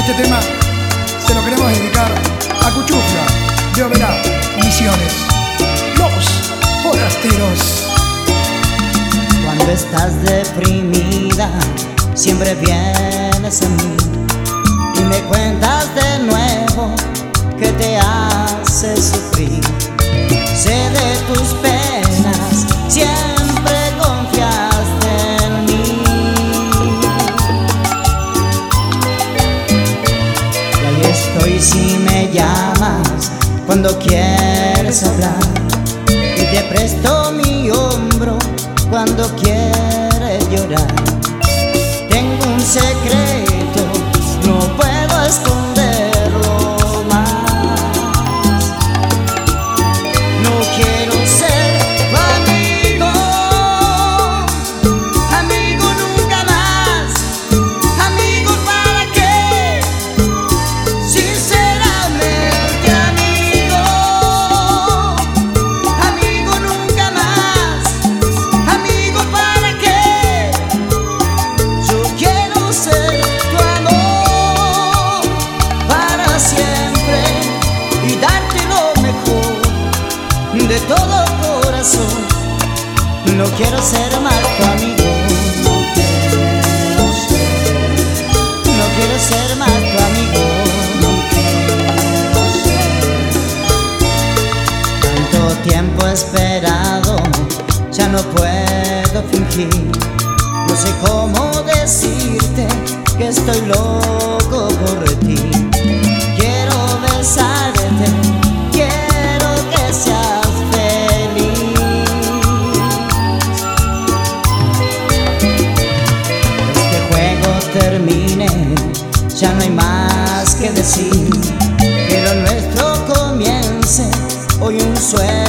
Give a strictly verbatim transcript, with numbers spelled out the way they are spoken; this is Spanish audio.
Este tema se lo queremos dedicar a Cuchufla de Oberá, Misiones, Los Forasteros. Cuando estás deprimida, siempre vienes a mí y me cuentas de nuevo que te hace sufrir. Sé de tus penas, siempre confiaste en mí. Y ahí estoy si me llamas cuando quieres hablar, y te presto mi hombro cuando quieres llorar. Tengo un secreto, no puedo esconderlo más. No quiero ser tu amigo, amigo nunca más. Amigo para qué, sinceramente amigo. Amigo nunca más, amigo para qué. Yo quiero ser tu amor para siempre y darte lo mejor de todo corazón. No quiero ser más tu amigo, no quiero ser, no quiero ser más tu amigo, no quiero ser. Tanto tiempo esperado, ya no puedo fingir. No sé cómo decirte que estoy loco por ti. Quiero besarte, quiero que seas feliz. Este juego termine, ya no hay más que decir. Que lo nuestro comience hoy, un sueño